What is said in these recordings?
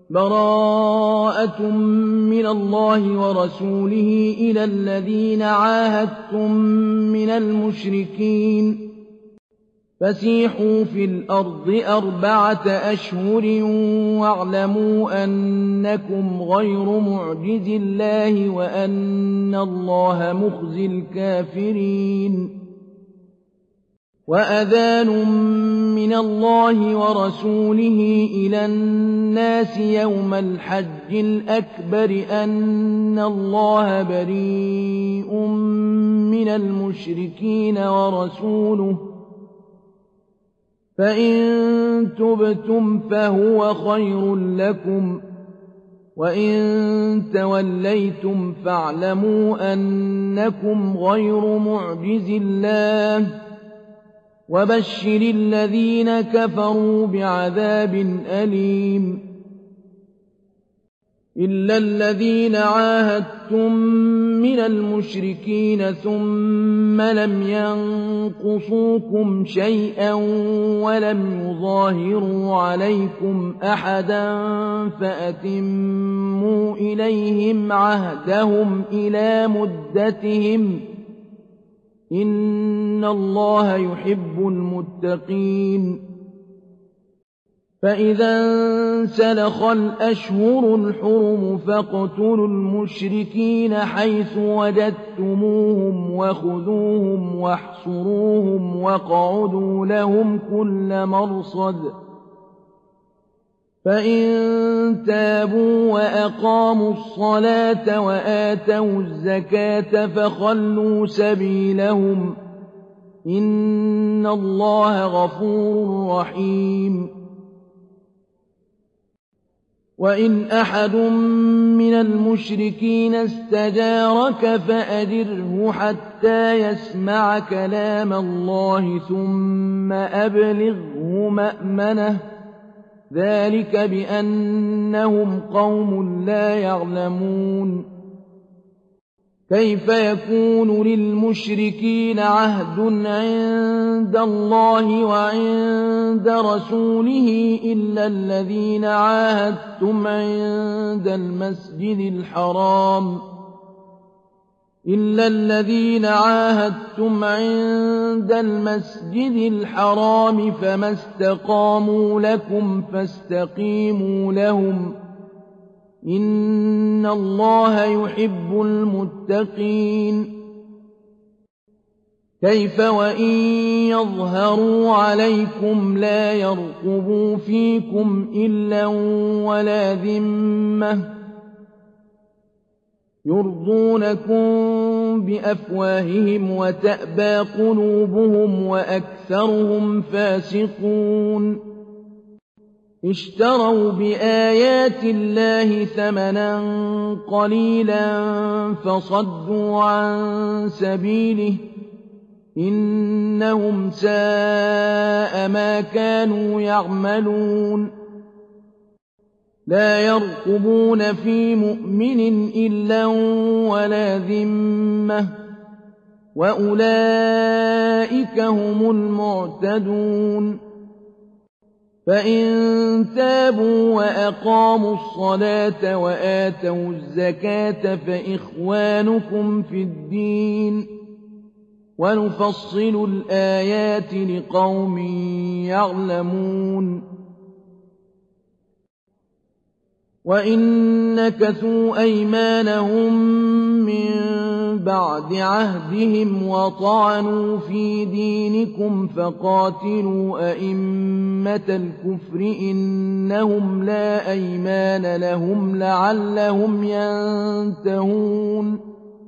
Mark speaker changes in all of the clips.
Speaker 1: براءة من الله ورسوله إلى الذين عاهدتم من المشركين فسيحوا في الأرض 4 أشهر واعلموا أنكم غير معجز الله وأن الله مخزي الكافرين وأذان من الله ورسوله إلى الناس يوم الحج الأكبر أن الله بريء من المشركين ورسوله فإن تبتم فهو خير لكم وإن توليتم فاعلموا أنكم غير معجز الله وبشر الذين كفروا بعذاب أليم إلا الذين عاهدتم من المشركين ثم لم ينقصوكم شيئا ولم يظاهروا عليكم أحدا فأتموا إليهم عهدهم إلى مدتهم إن الله يحب المتقين فإذا انسلخ الأشهر الحرم فاقتلوا المشركين حيث وجدتموهم وخذوهم واحصروهم واقعدوا لهم كل مرصد فإن تابوا وأقاموا الصلاة وآتوا الزكاة فخلوا سبيلهم إن الله غفور رحيم وإن أحد من المشركين استجارك فأجره حتى يسمع كلام الله ثم أبلغه مأمنه ذلك بأنهم قوم لا يعلمون كيف يكون للمشركين عهد عند الله وعند رسوله إلا الذين عاهدتم عند المسجد الحرام فما استقاموا لكم فاستقيموا لهم إن الله يحب المتقين كيف وإن يظهروا عليكم لا يرقبوا فيكم إلا ولا ذمة يرضونكم بأفواههم وتأبى قلوبهم وأكثرهم فاسقون اشتروا بآيات الله ثمنا قليلا فصدوا عن سبيله إنهم ساء ما كانوا يعملون لا يرقبون في مؤمن إلا ولا ذمة وأولئك هم المعتدون فإن تابوا وأقاموا الصلاة وآتوا الزكاة فإخوانكم في الدين ونفصل الآيات لقوم يعلمون وإن نكثوا أيمانهم من بعد عهدهم وطعنوا في دينكم فقاتلوا أئمة الكفر إنهم لا أيمان لهم لعلهم ينتهون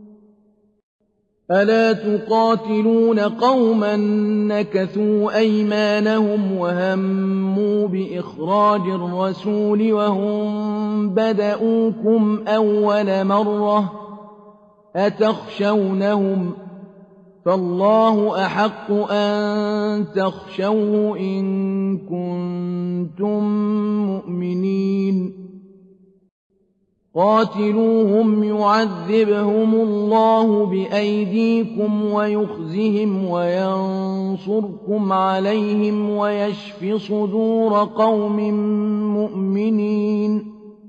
Speaker 1: ألا تقاتلون قوما نكثوا أيمانهم وهموا بإخراج الرسول وهم بدؤوكم أول مرة أتخشونهم فالله أحق أن تخشوه إن كنتم مؤمنين قاتلوهم يعذبهم الله بأيديكم ويخزهم وينصركم عليهم ويشف صدور قوم مؤمنين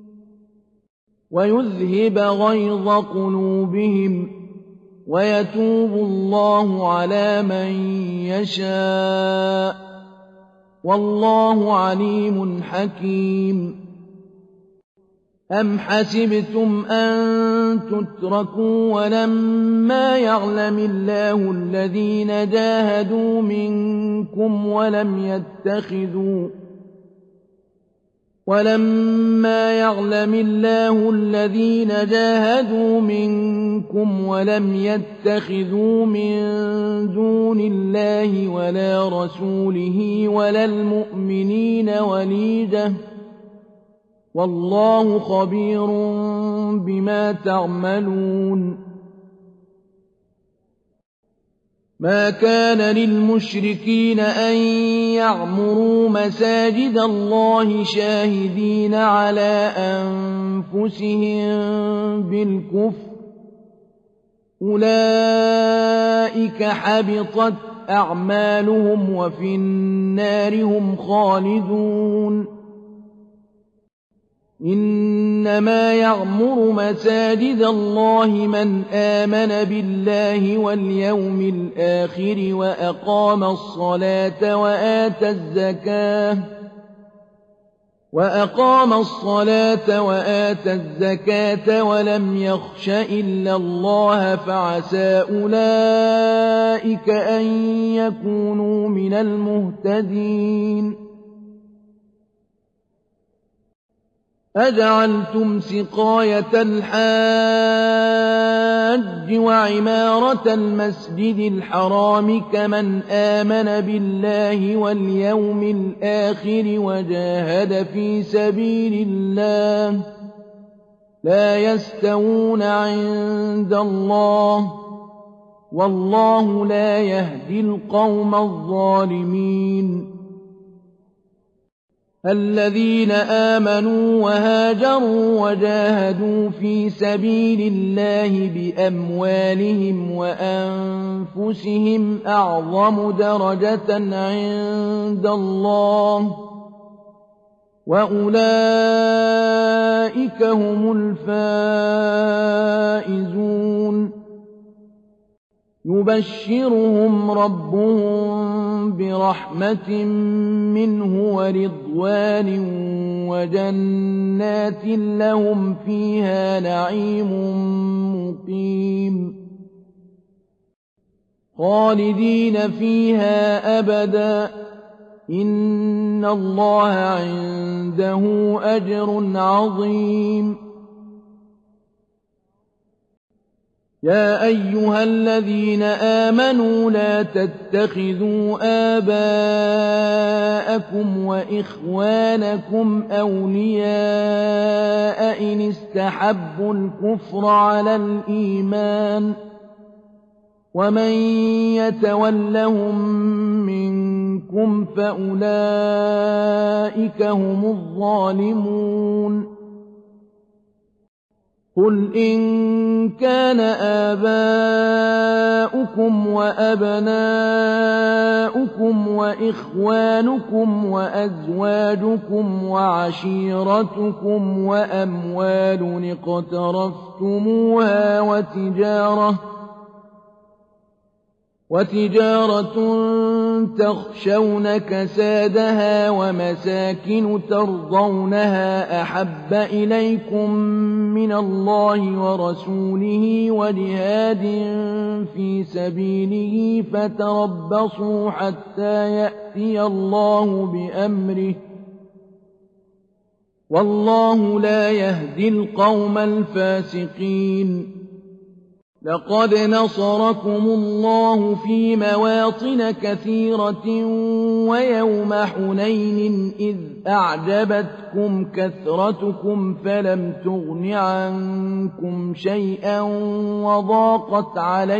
Speaker 1: ويذهب غيظ قلوبهم ويتوب الله على من يشاء والله عليم حكيم أم حسبتم أن تتركوا ولما يعلم الله الذين جاهدوا منكم ولم يتخذوا من دون الله ولا رسوله ولا المؤمنين وليجة والله خبير بما تعملون ما كان للمشركين أن يعمروا مساجد الله شاهدين على أنفسهم بالكفر أولئك حبطت أعمالهم وفي النار هم خالدون إنما يعمر مساجد الله من آمن بالله واليوم الآخر وأقام الصلاة وآتى الزكاة ولم يخش إلا الله فعسى أولئك أن يكونوا من المهتدين أجعلتم سقاية الحاج وعمارة المسجد الحرام كمن آمن بالله واليوم الآخر وجاهد في سبيل الله لا يستوون عند الله والله لا يهدي القوم الظالمين الذين آمنوا وهاجروا وجاهدوا في سبيل الله بأموالهم وأنفسهم أعظم درجة عند الله وأولئك هم الفائزون يبشرهم ربهم برحمة منه ورضوان وجنات لهم فيها نعيم مقيم خالدين فيها أبدا إن الله عنده أجر عظيم يا أيها الذين آمنوا لا تتخذوا آباءكم وإخوانكم أولياء إن استحبوا الكفر على الإيمان ومن يتولهم منكم فأولئك هم الظالمون قل إن كان آباؤكم وأبناؤكم وإخوانكم وأزواجكم وعشيرتكم وأموال اقترفتموها وتجارة تخشون كسادها ومساكن ترضونها أحب إليكم من الله ورسوله وجهاد في سبيله فتربصوا حتى يأتي الله بأمره والله لا يهدي القوم الفاسقين لقد نصركم الله في مواطن كثيرة ويوم حنين إذ أعجبتكم كثرتكم فلم تغن عنكم شيئا وضاقت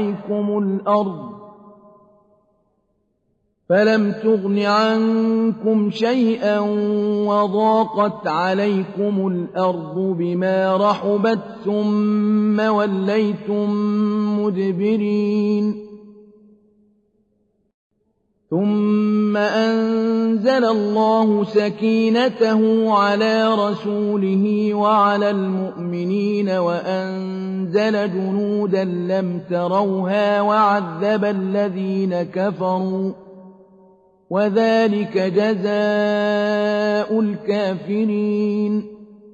Speaker 1: عليكم الأرض بما رحبت ثم وليتم مدبرين ثم أنزل الله سكينته على رسوله وعلى المؤمنين وأنزل جنودا لم تروها وعذب الذين كفروا وذلك جزاء الكافرين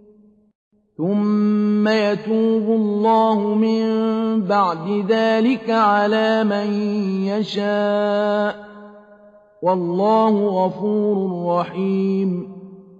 Speaker 1: ثم يتوب الله من بعد ذلك على من يشاء والله غفور رحيم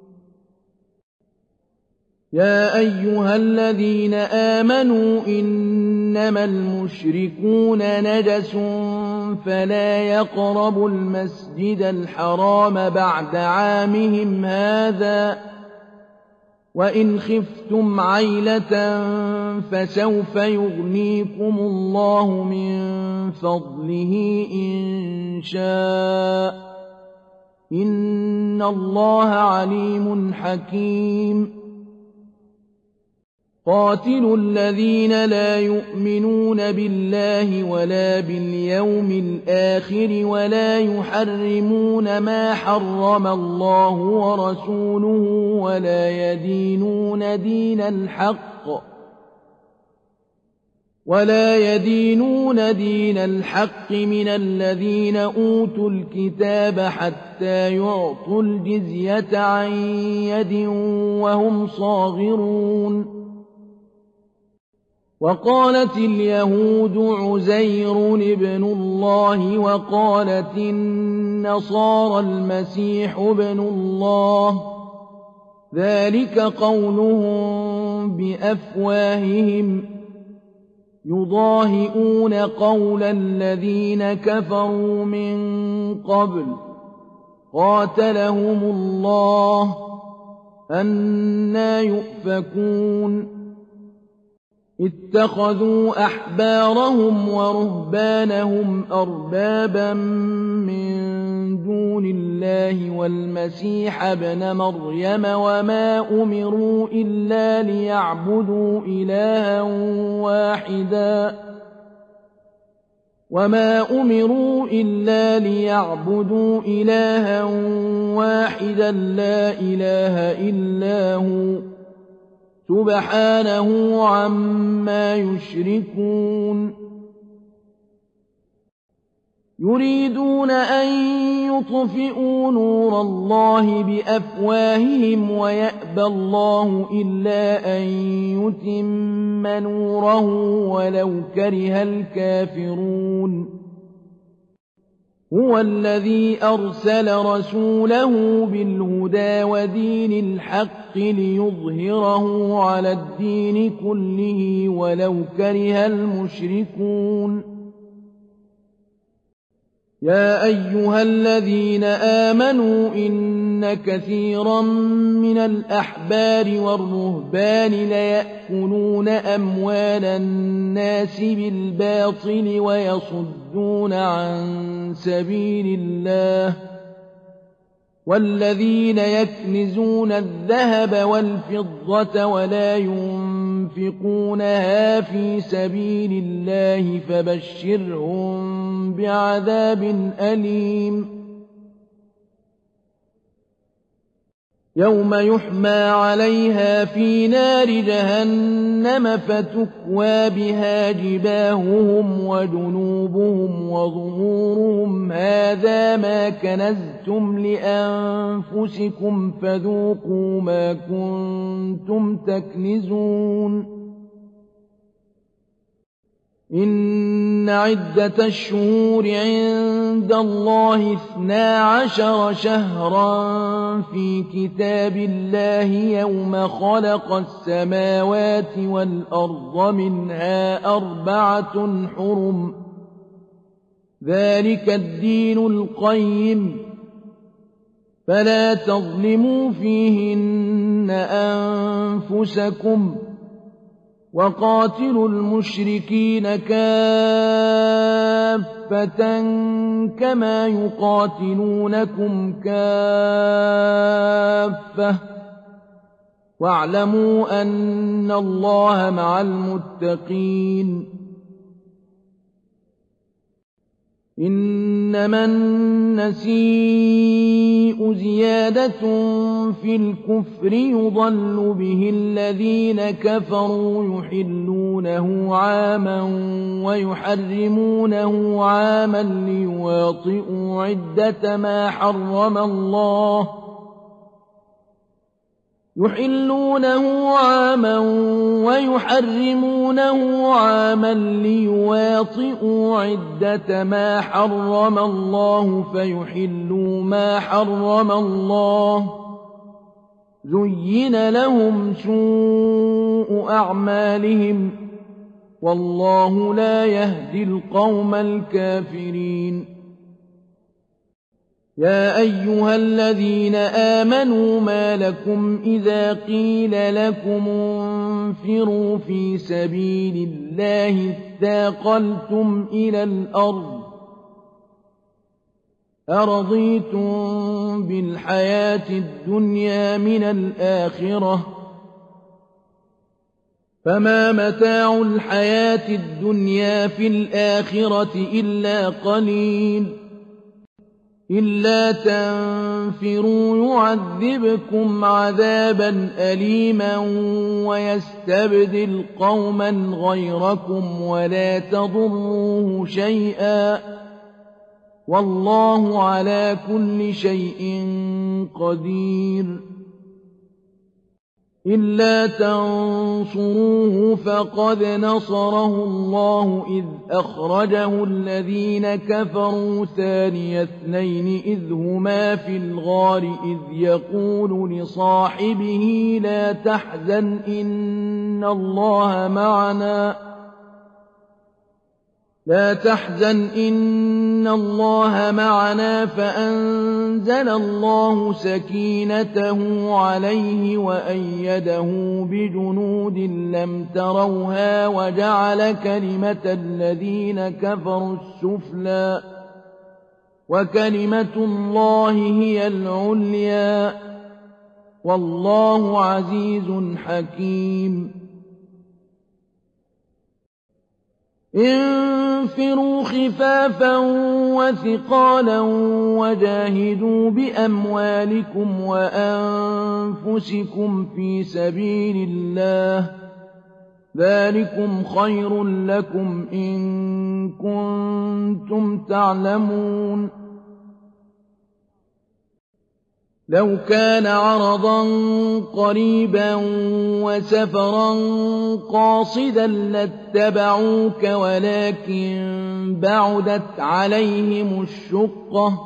Speaker 1: يا أيها الذين آمنوا إنما المشركون نجس فلا يقربوا المسجد الحرام بعد عامهم هذا وإن خفتم عيلة فسوف يغنيكم الله من فضله إن شاء إن الله عليم حكيم قاتلوا الذين لا يؤمنون بالله ولا باليوم الآخر ولا يحرمون ما حرم الله ورسوله ولا يدينون دين الحق من الذين أوتوا الكتاب حتى يعطوا الجزية عن يد وهم صاغرون وقالت اليهود عزير ابن الله وقالت النصارى المسيح ابن الله ذلك قولهم بأفواههم يضاهئون قول الذين كفروا من قبل قاتلهم الله أنى يؤفكون اتخذوا أحبارهم ورهبانهم أربابا من دون الله والمسيح ابن مريم وما أمروا إلا ليعبدوا إلها واحدا لا إله إلا هو سبحانه عما يشركون يريدون أن يطفئوا نور الله بأفواههم ويأبى الله إلا أن يتم نوره ولو كره الكافرون هو الذي أرسل رسوله بالهدى ودين الحق ليظهره على الدين كله ولو كره المشركون يا أيها الذين آمنوا إن كثيرا من الأحبار والرهبان ليأكلون أموال الناس بالباطل ويصدون عن سبيل الله والذين يكنزون الذهب والفضة ولا ينفقونها في سبيل الله فبشرهم بعذاب أليم يوم يحمى عليها في نار جهنم فتكوى بها جباههم وجنوبهم وظهورهم هذا ما كنزتم لأنفسكم فذوقوا ما كنتم تكنزون إن عدة الشهور عند الله 12 شهرا في كتاب الله يوم خلق السماوات والأرض منها 4 حرم ذلك الدين القيم فلا تظلموا فيهن أنفسكم وقاتلوا المشركين كافة كما يقاتلونكم كافة واعلموا أن الله مع المتقين إنما النسيء زيادة في الكفر يضل به الذين كفروا يحلونه عاما ويحرمونه عاما ليواطئوا عدة ما حرم الله يحلونه عاما ويحرمونه عاما ليواطئوا عدة ما حرم الله فيحلوا ما حرم الله زين لهم سوء أعمالهم والله لا يهدي القوم الكافرين يا أيها الذين آمنوا ما لكم إذا قيل لكم انفروا في سبيل الله اثاقلتم إلى الأرض أرضيتم بالحياة الدنيا من الآخرة فما متاع الحياة الدنيا في الآخرة إلا قليل إلا تنفروا يعذبكم عذابا أليما ويستبدل قوما غيركم ولا تضروه شيئا والله على كل شيء قدير إلا تنصروه فقد نصره الله إذ أخرجه الذين كفروا ثاني اثنين إذ هما في الغار إذ يقول لصاحبه لا تحزن إن الله معنا فأنزل الله سكينته عليه وأيده بجنود لم تروها وجعل كلمة الذين كفروا السفلى وكلمة الله هي العليا والله عزيز حكيم انفروا خفافا وثقالا وجاهدوا بأموالكم وأنفسكم في سبيل الله ذلكم خير لكم إن كنتم تعلمون لو كان عرضا قريبا وسفرا قاصدا لاتبعوك ولكن بعدت عليهم الشقة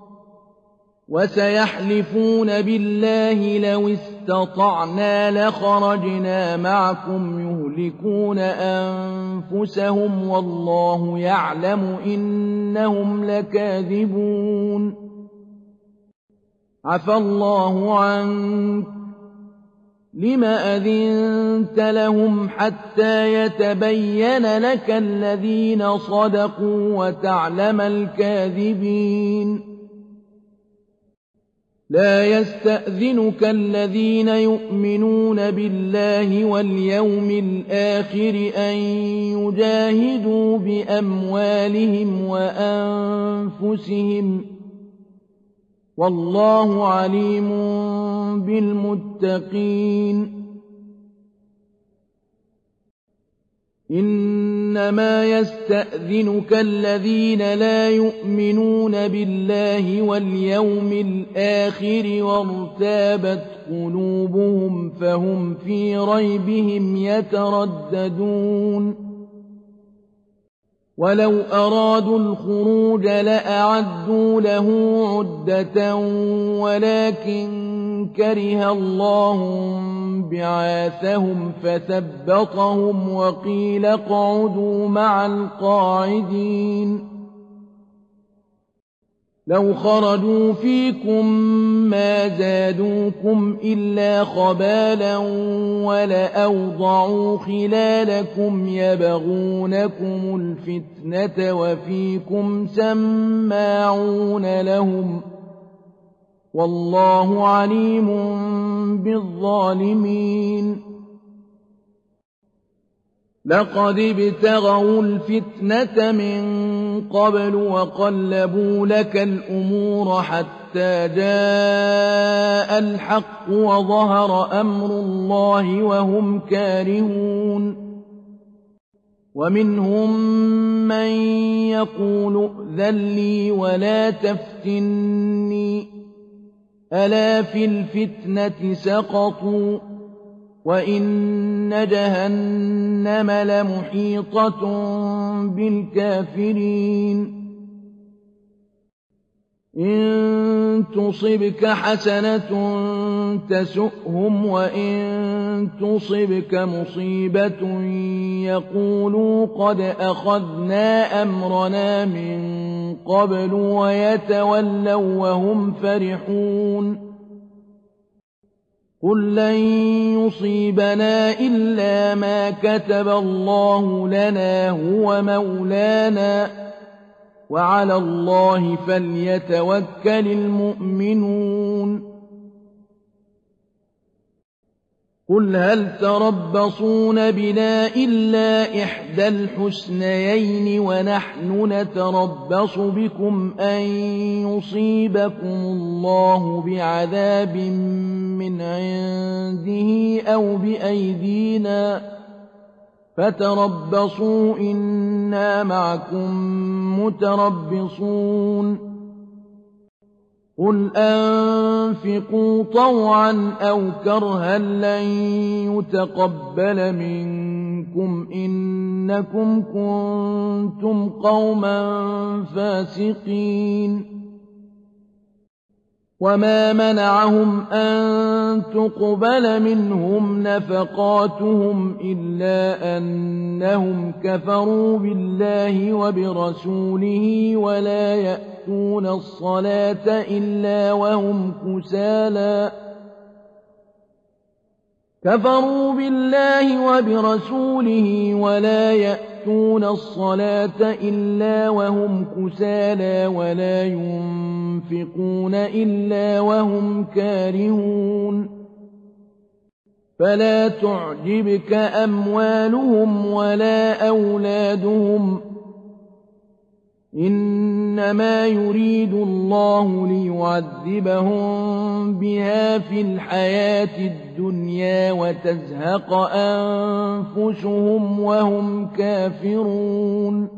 Speaker 1: وسيحلفون بالله لو استطعنا لخرجنا معكم يهلكون أنفسهم والله يعلم إنهم لكاذبون عفى الله عنك لم أذنت لهم حتى يتبين لك الذين صدقوا وتعلم الكاذبين لا يستأذنك الذين يؤمنون بالله واليوم الآخر أن يجاهدوا بأموالهم وأنفسهم والله عليم بالمتقين إنما يستأذنك الذين لا يؤمنون بالله واليوم الآخر وارتابت قلوبهم فهم في ريبهم يترددون ولو أرادوا الخروج لأعدوا له عدة ولكن كره الله بعاثهم فثبطهم وقيل اقعدوا مع القاعدين لو خرجوا فيكم ما زادوكم إلا خبالا ولأوضعوا خلالكم يبغونكم الفتنة وفيكم سماعون لهم والله عليم بالظالمين لقد ابتغوا الفتنة من قبل وقلبوا لك الأمور حتى جاء الحق وظهر أمر الله وهم كارهون ومنهم من يقول ائذن لي ولا تفتني ألا في الفتنة سقطوا وإن جهنم لمحيطة بالكافرين إن تصبك حسنة تسؤهم وإن تصبك مصيبة يقولوا قد أخذنا أمرنا من قبل ويتولوا وهم فرحون قل لن يصيبنا إلا ما كتب الله لنا هو مولانا وعلى الله فليتوكل المؤمنون قل هل تربصون بنا إلا إحدى الحسنيين ونحن نتربص بكم أن يصيبكم الله بعذاب من عنده أو بأيدينا فتربصوا إنا معكم متربصون قل أنفقوا طوعا أو كرها لن يتقبل منكم إنكم كنتم قوما فاسقين وما منعهم أن تقبل منهم نفقاتهم إلا أنهم كفروا بالله وبرسوله ولا يأتون الصلاة إلا وهم كسالى كفروا بالله وبرسوله ولا يأتون الصلاة إلا وهم كسالى ولا ينفقون إلا وهم كارهون فلا تعجبك أموالهم ولا أولادهم إنما يريد الله ليعذبهم بها في الحياة الدنيا وتزهق أنفسهم وهم كافرون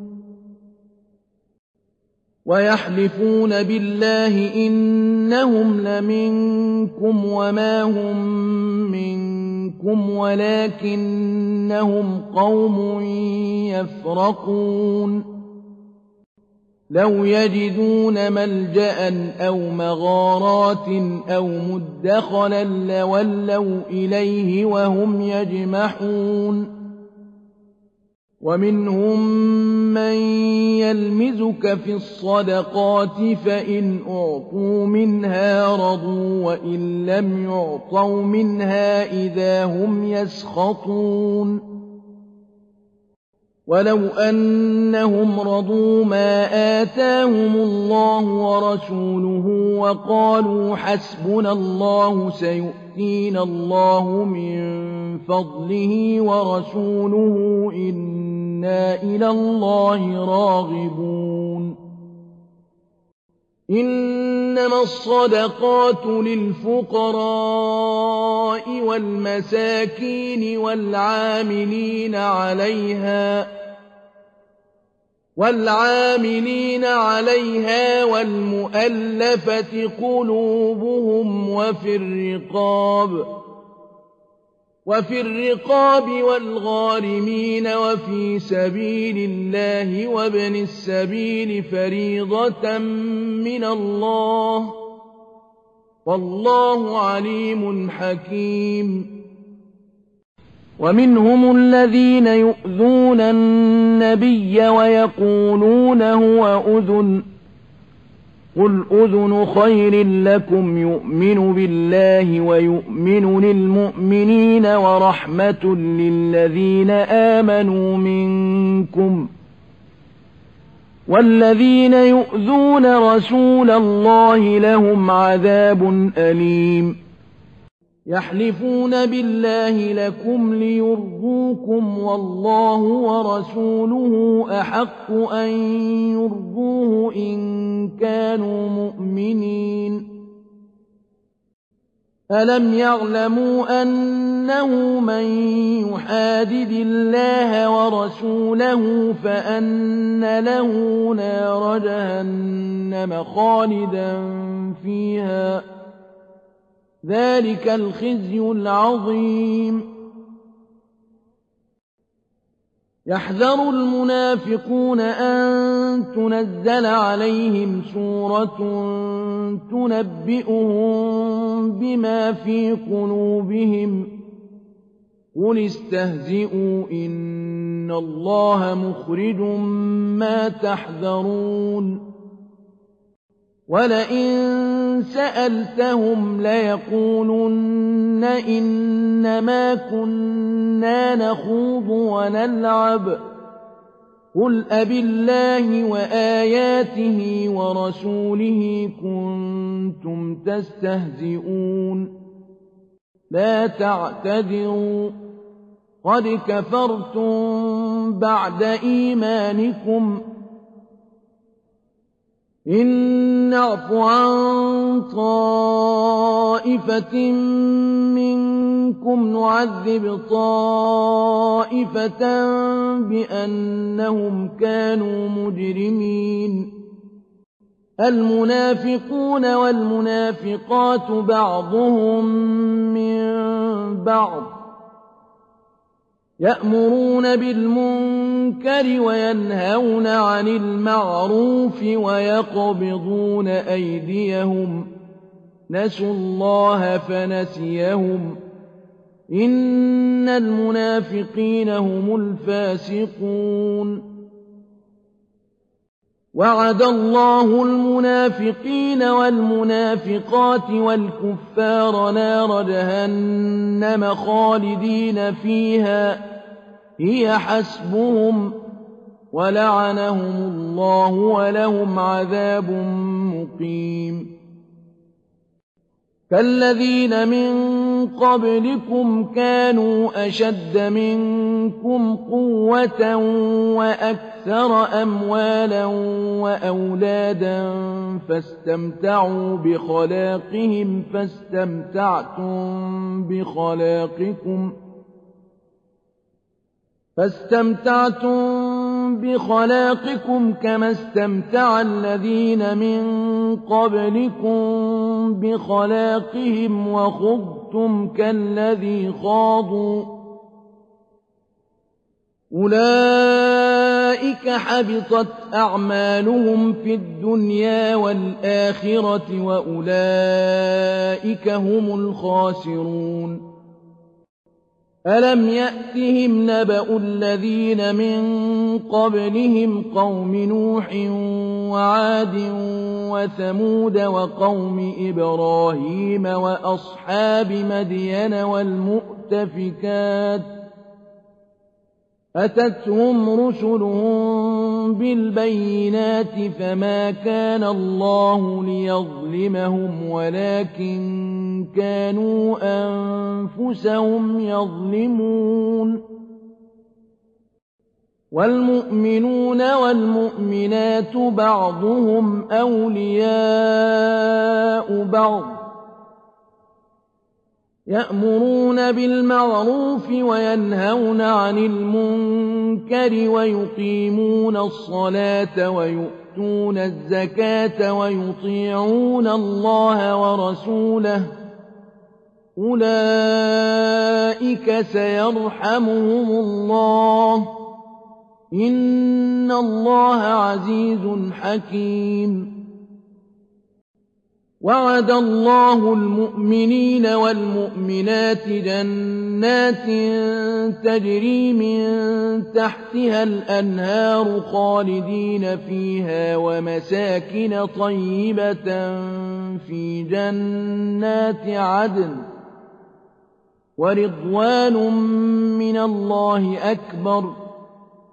Speaker 1: ويحلفون بالله إنهم لمنكم وما هم منكم ولكنهم قوم يفرقون لو يجدون ملجأ أو مغارات أو مدخلا لولوا إليه وهم يجمحون ومنهم من يلمزك في الصدقات فإن أعطوا منها رضوا وإن لم يعطوا منها إذا هم يسخطون ولو أنهم رضوا ما آتاهم الله ورسوله وقالوا حسبنا الله سيؤتينا الله من فضله ورسوله إنا إلى الله راغبون إنما الصدقات للفقراء والمساكين والعاملين عليها والمؤلفة قلوبهم وفي الرقاب والغارمين وفي سبيل الله وابن السبيل فريضة من الله والله عليم حكيم ومنهم الذين يؤذون النبي ويقولون هو أذن قل أذن خير لكم يؤمن بالله ويؤمن للمؤمنين ورحمة للذين آمنوا منكم والذين يؤذون رسول الله لهم عذاب أليم يحلفون بالله لكم ليرضوكم والله ورسوله أحق أن يرضوه إن كانوا مؤمنين ألم يعلموا أنه من يحادد الله ورسوله فأن له نار جهنم خالدا فيها ذلك الخزي العظيم يحذر المنافقون أن تنزل عليهم سورة تنبئهم بما في قلوبهم قل استهزئوا إن الله مخرج ما تحذرون ولئن سألتهم ليقولن إنما كنا نخوض ونلعب قل أبالله وآياته ورسوله كنتم تستهزئون لا تعتذروا قد كفرتم بعد إيمانكم إن نعف عن طائفة منكم نعذب طائفة بأنهم كانوا مجرمين المنافقون والمنافقات بعضهم من بعض يأمرون بالمنكر وينهون عن المعروف ويقبضون أيديهم نسوا الله فنسيهم إن المنافقين هم الفاسقون وعد الله المنافقين والمنافقات والكفار نار جهنم خالدين فيها هي حسبهم ولعنهم الله ولهم عذاب مقيم كالذين من قبلكم كانوا أشد منكم قوة وأكثر أموالا وأولادا فاستمتعوا بخلاقهم فاستمتعتم بخلاقكم كما استمتع الذين من قبلكم بخلاقهم وخضتم كالذي خاضوا أولئك حبطت أعمالهم في الدنيا والآخرة وأولئك هم الخاسرون ألم يأتهم نبأ الذين من قبلهم قوم نوح وعاد وثمود وقوم إبراهيم وأصحاب مدين والمؤتفكات أتتهم رسلهم بالبينات فما كان الله ليظلمهم ولكن كانوا أنفسهم يظلمون والمؤمنون والمؤمنات بعضهم أولياء بعض يأمرون بالمعروف وينهون عن المنكر ويقيمون الصلاة ويؤتون الزكاة ويطيعون الله ورسوله أولئك سيرحمهم الله إن الله عزيز حكيم وعد الله المؤمنين والمؤمنات جنات تجري من تحتها الأنهار خالدين فيها ومساكن طيبة في جنات عدن ورضوان من الله أكبر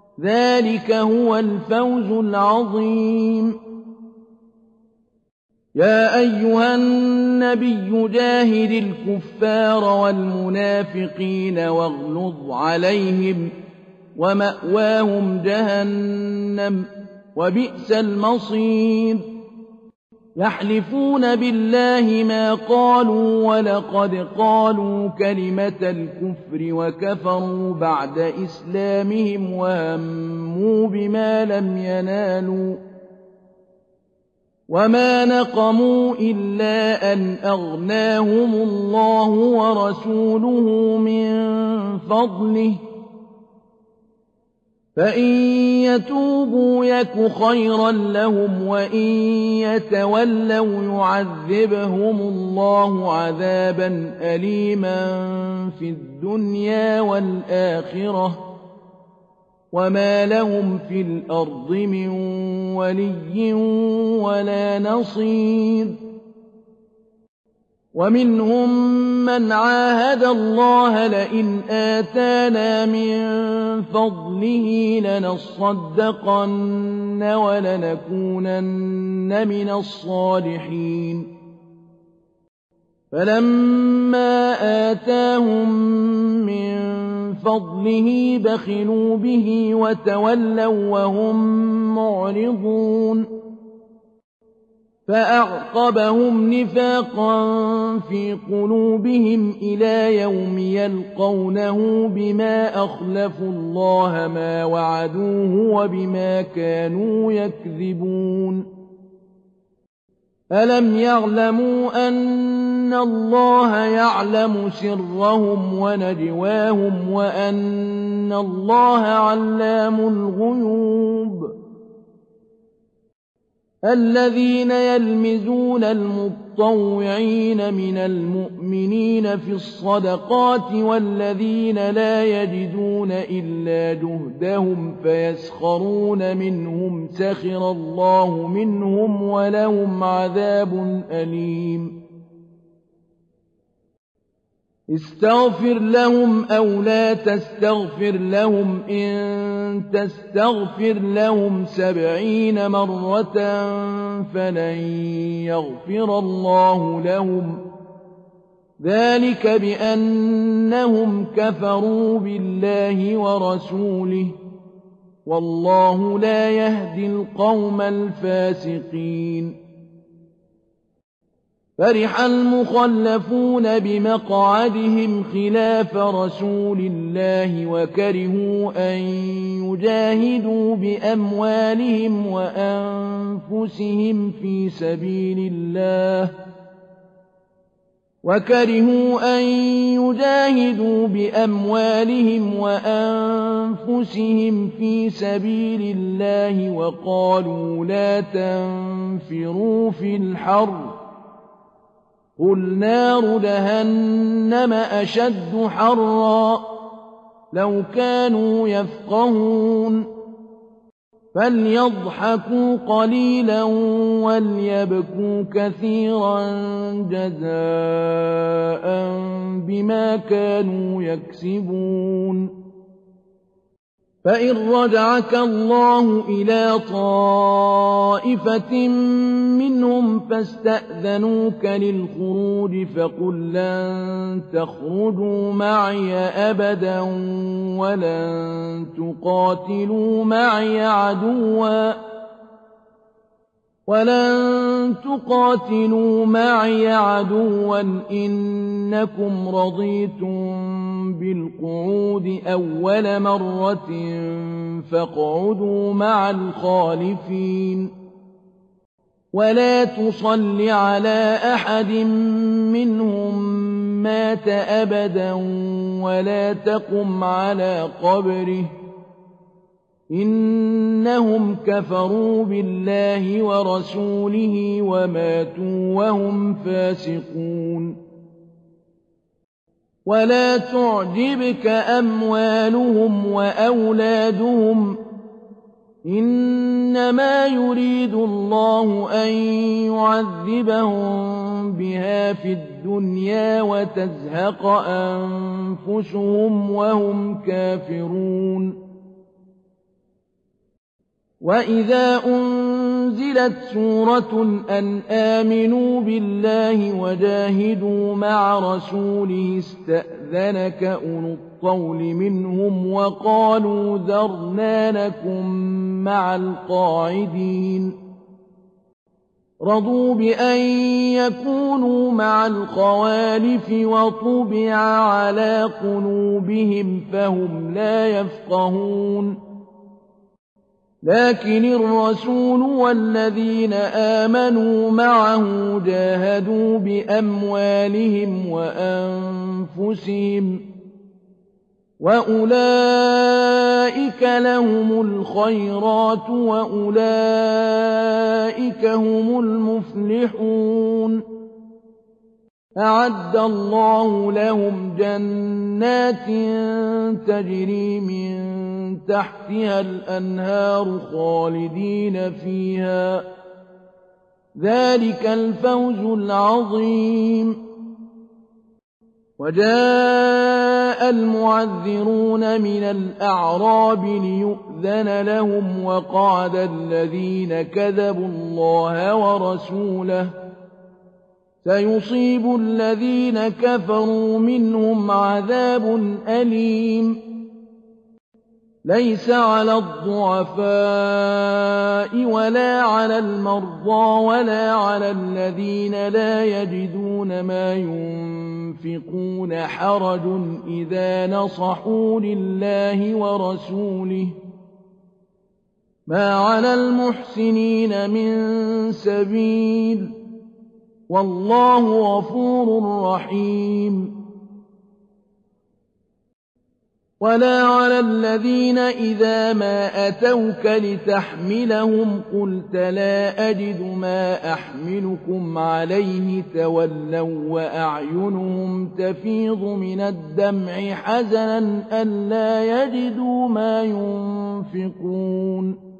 Speaker 1: ذلك هو الفوز العظيم يا أيها النبي جاهد الكفار والمنافقين واغلظ عليهم ومأواهم جهنم وبئس المصير يحلفون بالله ما قالوا ولقد قالوا كلمة الكفر وكفروا بعد إسلامهم وهموا بما لم ينالوا وما نقموا إلا أن أغناهم الله ورسوله من فضله فإن يتوبوا يك خيرا لهم وإن يتولوا يعذبهم الله عذابا أليما في الدنيا والآخرة وما لهم في الأرض من ولي ولا نصير ومنهم من عاهد الله لئن آتانا من فضله لنصدقن ولنكونن من الصالحين فلما آتاهم من فضله بخلوا به وتولوا وهم معرضون فأعقبهم نفاقا في قلوبهم إلى يوم يلقونه بما أخلفوا الله ما وعدوه وبما كانوا يكذبون ألم يعلموا أن الله يعلم سرهم ونجواهم وأن الله علام الغيوب الذين يلمزون المطوعين من المؤمنين في الصدقات والذين لا يجدون إلا جهدهم فيسخرون منهم سخر الله منهم ولهم عذاب أليم استغفر لهم أو لا تستغفر لهم إن تستغفر لهم 70 مرة فلن يغفر الله لهم ذلك بأنهم كفروا بالله ورسوله والله لا يهدي القوم الفاسقين فرح المخلفون بمقعدهم خلاف رسول الله وكرهوا أن يجاهدوا بأموالهم وأنفسهم في سبيل الله وقالوا لا تنفروا في الحر قل نار جهنم أشد حرا لو كانوا يفقهون فليضحكوا قليلا وليبكوا كثيرا جزاء بما كانوا يكسبون فإن رجعك الله إلى طائفة منهم فاستأذنوك للخروج فقل لن تخرجوا معي أبدا ولن تقاتلوا معي عدوا إنكم رضيتم بالقعود أول مرة فاقعدوا مع الخالفين ولا تصل على أحد منهم مات أبدا ولا تقم على قبره إنهم كفروا بالله ورسوله وماتوا وهم فاسقون ولا تعجبك أموالهم وأولادهم إنما يريد الله أن يعذبهم بها في الدنيا وتزهق أنفسهم وهم كافرون وَإِذَا أُنزِلَتْ سُورَةٌ أَنْ آمِنُوا بِاللَّهِ وَجَاهِدُوا مَعَ رَسُولِهِ اسْتَأْذَنَكَ أُولُو الطَّوْلِ مِنْهُمْ وَقَالُوا ذَرْنَا نَكُن مَّعَ الْقَاعِدِينَ رَضُوا بِأَن يَكُونُوا مَعَ الْخَوَالِفِ وَطُبِعَ عَلَىٰ قُلُوبِهِمْ فَهُمْ لَا يَفْقَهُونَ لكن الرسول والذين آمنوا معه جاهدوا بأموالهم وأنفسهم وأولئك لهم الخيرات وأولئك هم المفلحون أعد الله لهم جنات تجري من تحتها الأنهار خالدين فيها ذلك الفوز العظيم وجاء المعذرون من الأعراب ليؤذن لهم وقعد الذين كذبوا الله ورسوله سيصيب الذين كفروا منهم عذاب أليم ليس على الضعفاء ولا على المرضى ولا على الذين لا يجدون ما ينفقون حرج إذا نصحوا لله ورسوله ما على المحسنين من سبيل والله غفور رحيم ولا على الذين إذا ما أتوك لتحملهم قلت لا أجد ما أحملكم عليه تولوا وأعينهم تفيض من الدمع حزنا ألا يجدوا ما ينفقون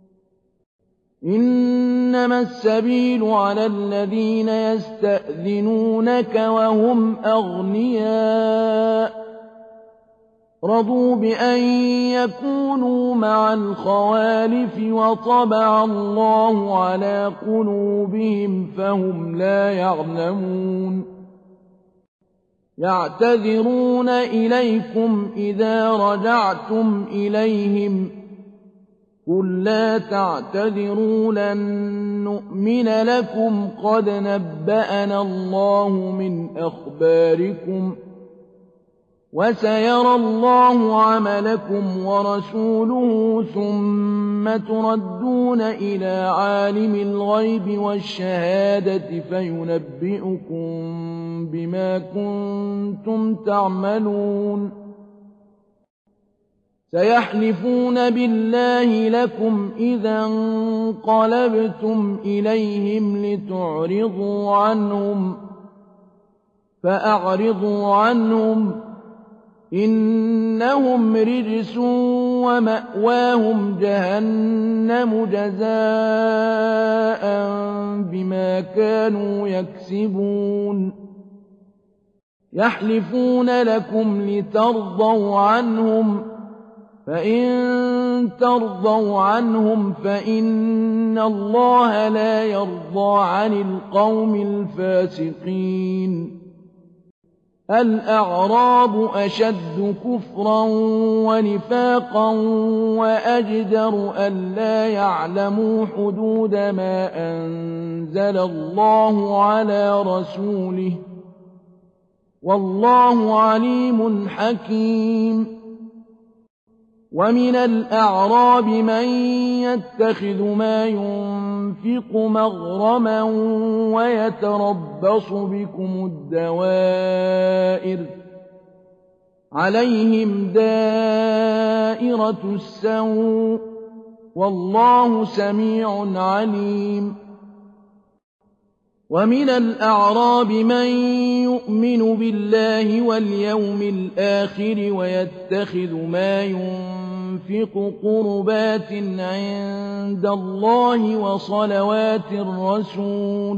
Speaker 1: إنما السبيل على الذين يستأذنونك وهم أغنياء رضوا بأن يكونوا مع الخوالف وطبع الله على قلوبهم فهم لا يعلمون يعتذرون إليكم إذا رجعتم إليهم قل لا تعتذروا لن نؤمن لكم قد نبأنا الله من أخباركم وسيرى الله عملكم ورسوله ثم تردون إلى عالم الغيب والشهادة فينبئكم بما كنتم تعملون سيحلفون بالله لكم إذا انقلبتم إليهم لتعرضوا عنهم فأعرضوا عنهم إنهم رجس ومأواهم جهنم جزاء بما كانوا يكسبون يحلفون لكم لترضوا عنهم فإن ترضوا عنهم فإن الله لا يرضى عن القوم الفاسقين الأعراب أشد كفرا ونفاقا وأجدر ألا يعلموا حدود ما أنزل الله على رسوله والله عليم حكيم ومن الأعراب من يتخذ ما ينفق مغرما ويتربص بكم الدوائر عليهم دائرة السوء والله سميع عليم ومن الأعراب من يؤمن بالله واليوم الآخر ويتخذ ما ينفق قربات عند الله وصلوات الرسول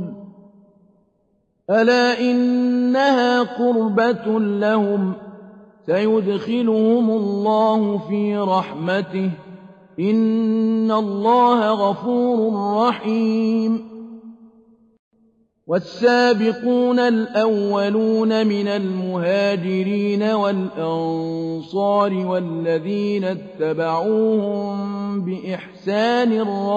Speaker 1: ألا إنها قربة لهم سيدخلهم الله في رحمته إن الله غفور رحيم والسابقون الأولون من المهاجرين والأنصار والذين اتبعوهم بإحسان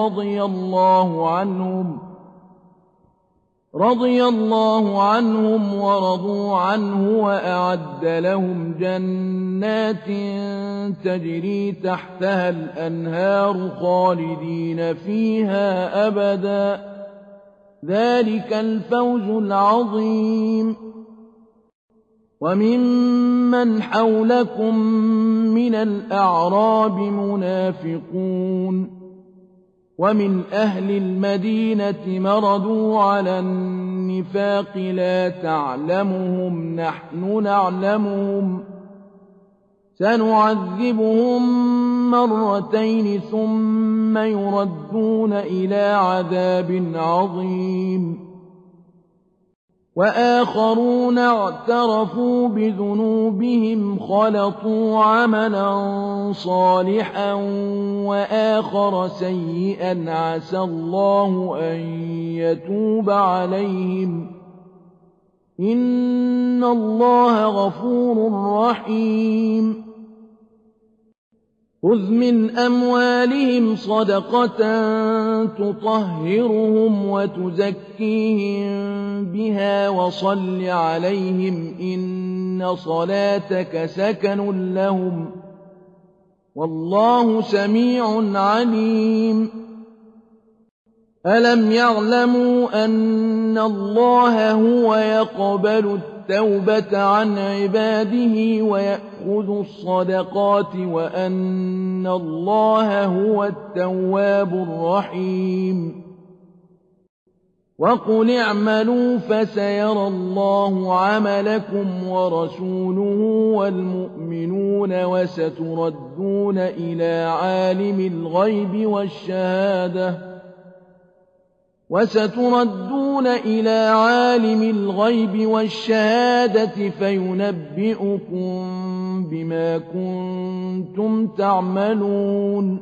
Speaker 1: رضي الله عنهم ورضوا عنه وأعد لهم جنات تجري تحتها الأنهار خالدين فيها أبدا ذلك الفوز العظيم وممن حولكم من الأعراب منافقون ومن أهل المدينة مردوا على النفاق لا تعلمهم نحن نعلمهم سنعذبهم مرتين ثم يردون إلى عذاب عظيم وآخرون اعترفوا بذنوبهم خلطوا عملا صالحا وآخر سيئا عسى الله أن يتوب عليهم إن الله غفور رحيم خذ من أموالهم صدقة تطهرهم وتزكيهم بها وصل عليهم إن صلاتك سكن لهم والله سميع عليم ألم يعلموا أن الله هو يقبل التوبة عن عباده ويأخذ الصدقات وأن الله هو التواب الرحيم وقل اعملوا فسيرى الله عملكم ورسوله والمؤمنون وستردون إلى عالم الغيب والشهادة فينبئكم بما كنتم تعملون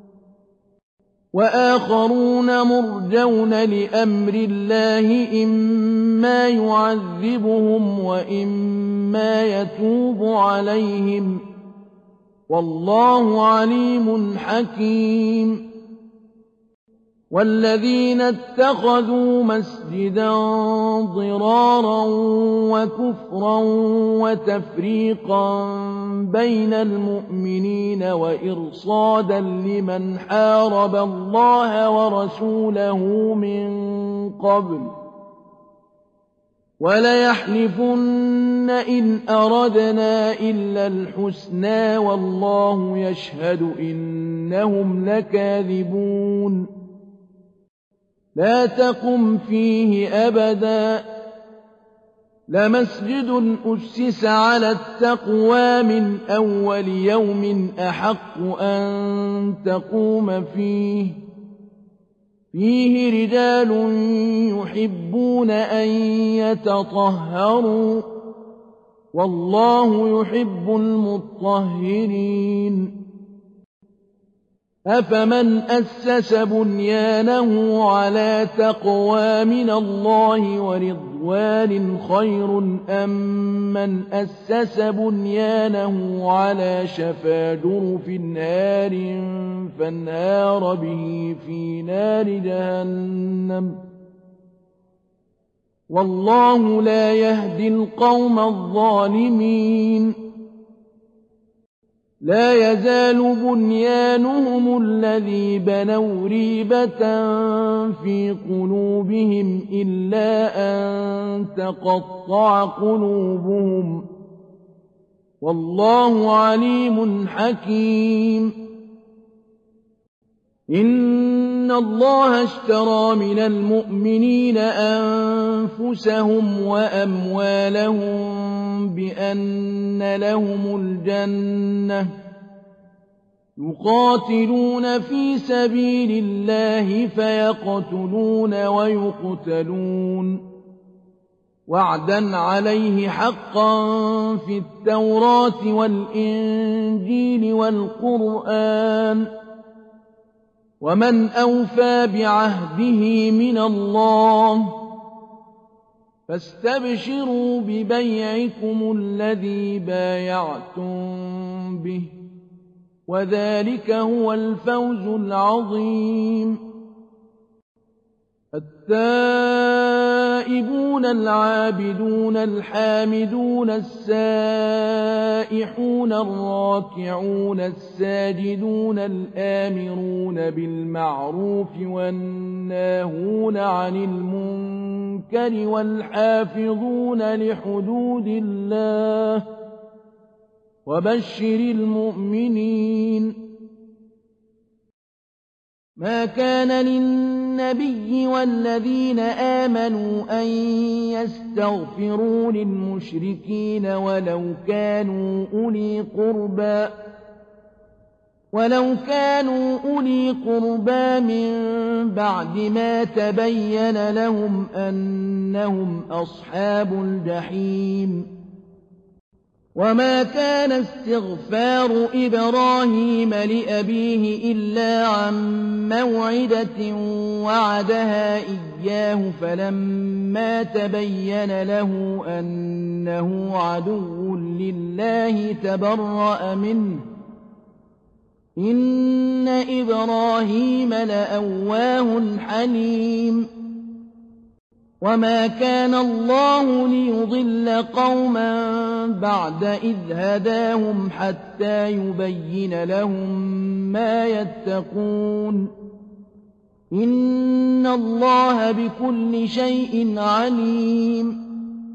Speaker 1: وآخرون مرجون لأمر الله إما يعذبهم وإما يتوب عليهم والله عليم حكيم والذين اتخذوا مسجدا ضرارا وكفرا وتفريقا بين المؤمنين وإرصادا لمن حارب الله ورسوله من قبل وليحلفن إن أردنا إلا الحسنى والله يشهد إنهم لكاذبون لا تقم فيه أبدا لمسجد أسس على التقوى من أول يوم أحق أن تقوم فيه رجال يحبون أن يتطهروا والله يحب المطهرين أفمن أسس بنيانه على تقوى من الله ورضوان خير أم من أسس بنيانه على شفا جرف نار فانهار به في نار جهنم والله لا يهدي القوم الظالمين لا يزال بنيانهم الذي بنوا ريبة في قلوبهم إلا أن تقطع قلوبهم والله عليم حكيم إن الله اشترى من المؤمنين أنفسهم وأموالهم بأن لهم الجنة يقاتلون في سبيل الله فيقتلون ويقتلون وعدا عليه حقا في التوراة والإنجيل والقرآن ومن أوفى بعهده من الله فاستبشروا ببيعكم الذي بايعتم به وذلك هو الفوز العظيم التائبون العابدون الحامدون السائحون الراكعون الساجدون الآمرون بالمعروف والناهون عن المنكر والحافظون لحدود الله وبشر المؤمنين ما كان للنبي والذين آمنوا أن يستغفروا للمشركين ولو كانوا أولي قربى من بعد ما تبين لهم أنهم أصحاب الجحيم وما كان استغفار إبراهيم لأبيه إلا عن موعدة وعدها إياه فلما تبين له أنه عدو لله تبرأ منه إن إبراهيم لأواه حليم وما كان الله ليضل قوما بعد إذ هداهم حتى يبين لهم ما يتقون إن الله بكل شيء عليم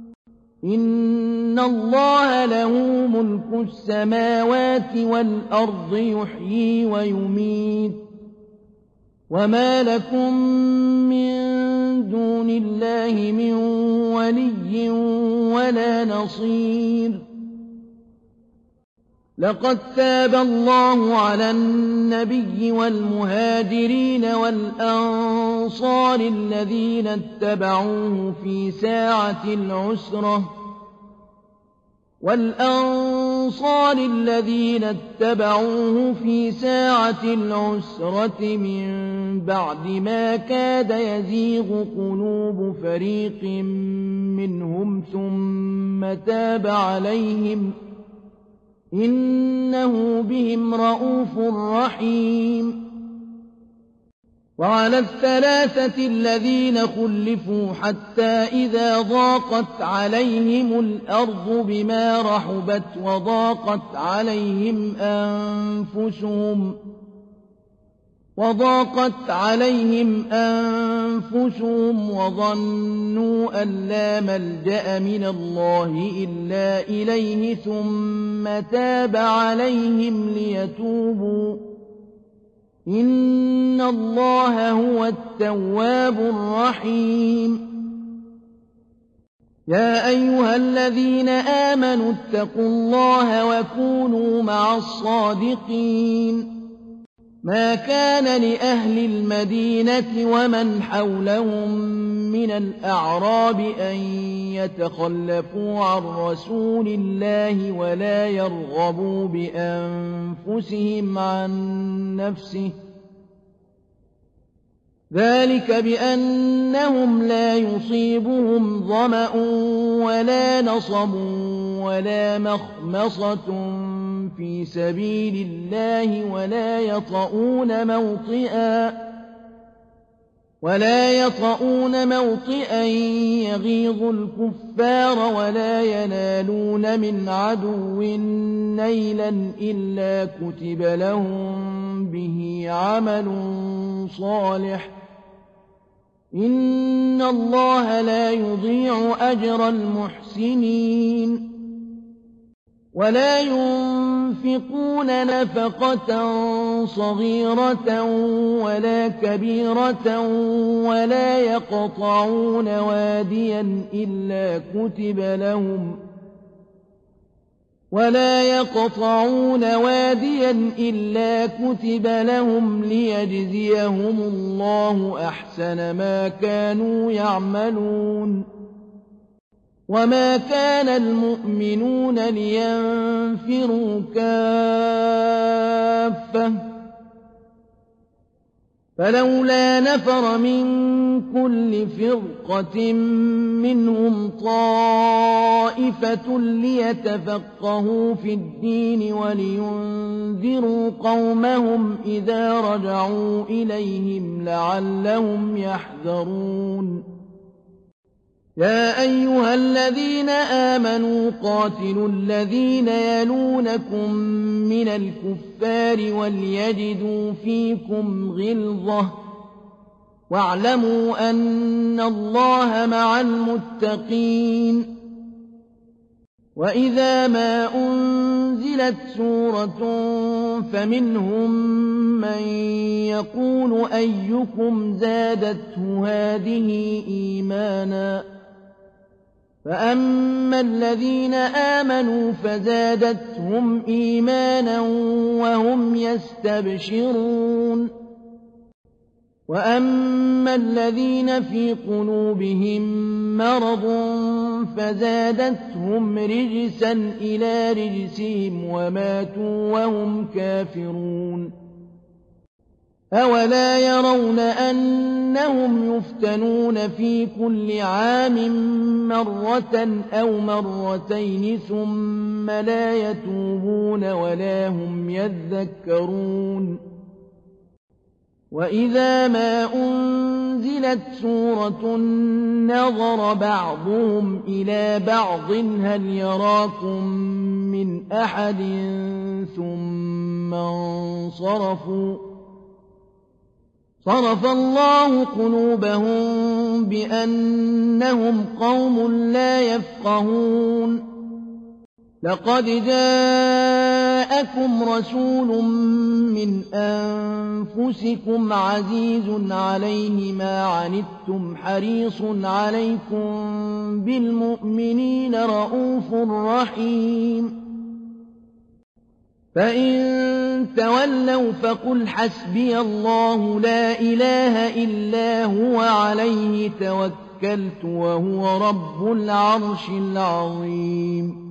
Speaker 1: إن الله له ملك السماوات والأرض يحيي ويميت وما لكم من دون الله من ولي ولا نصير لقد تاب الله على النبي والمهاجرين والأنصار الذين اتبعوه في ساعة العسرة من بعد ما كاد يزيغ قلوب فريق منهم ثم تاب عليهم إنه بهم رءوف رحيم وعلى الثلاثة الذين خلفوا حتى إذا ضاقت عليهم الأرض بما رحبت وضاقت عليهم أنفسهم وظنوا أن لا ملجأ من الله إلا إليه ثم تاب عليهم ليتوبوا إن الله هو التواب الرحيم يا أيها الذين آمنوا اتقوا الله وكونوا مع الصادقين ما كان لأهل المدينة ومن حولهم من الأعراب أن يتخلفوا عن رسول الله ولا يرغبوا بأنفسهم عن نفسه ذلك بأنهم لا يصيبهم ظمأ ولا نصب ولا مخمصة في سبيل الله ولا يطؤون موطئا يغيظ الكفار ولا ينالون من عدو نيلا إلا كتب لهم به عمل صالح إن الله لا يضيع أجر المحسنين ولا ينفقون نفقة صغيرة ولا كبيرة ولا يقطعون واديا إلا كتب لهم ليجزيهم الله أحسن ما كانوا يعملون وما كان المؤمنون لينفروا كافة فلولا نفر من كل فرقة منهم طائفة ليتفقهوا في الدين ولينذروا قومهم إذا رجعوا إليهم لعلهم يحذرون يا أيها الذين آمنوا قاتلوا الذين يلونكم من الكفار وليجدوا فيكم غلظة واعلموا أن الله مع المتقين وإذا ما أنزلت سورة فمنهم من يقول أيكم زادته هذه إيمانا فأما الذين آمنوا فزادتهم إيمانا وهم يستبشرون وأما الذين في قلوبهم مرض فزادتهم رجسا إلى رجسهم وماتوا وهم كافرون أولا يرون أنهم يفتنون في كل عام مرة أو مرتين ثم لا يتوبون ولا هم يذكرون وإذا ما أنزلت سورة نظر بعضهم إلى بعض هل يراكم من أحد ثم انصرفوا صرف الله قلوبهم بأنهم قوم لا يفقهون لقد جاءكم رسول من أنفسكم عزيز عليه ما عنتم حريص عليكم بالمؤمنين رءوف رحيم فإن تولوا فقل حسبي الله لا إله إلا هو عليه توكلت وهو رب العرش العظيم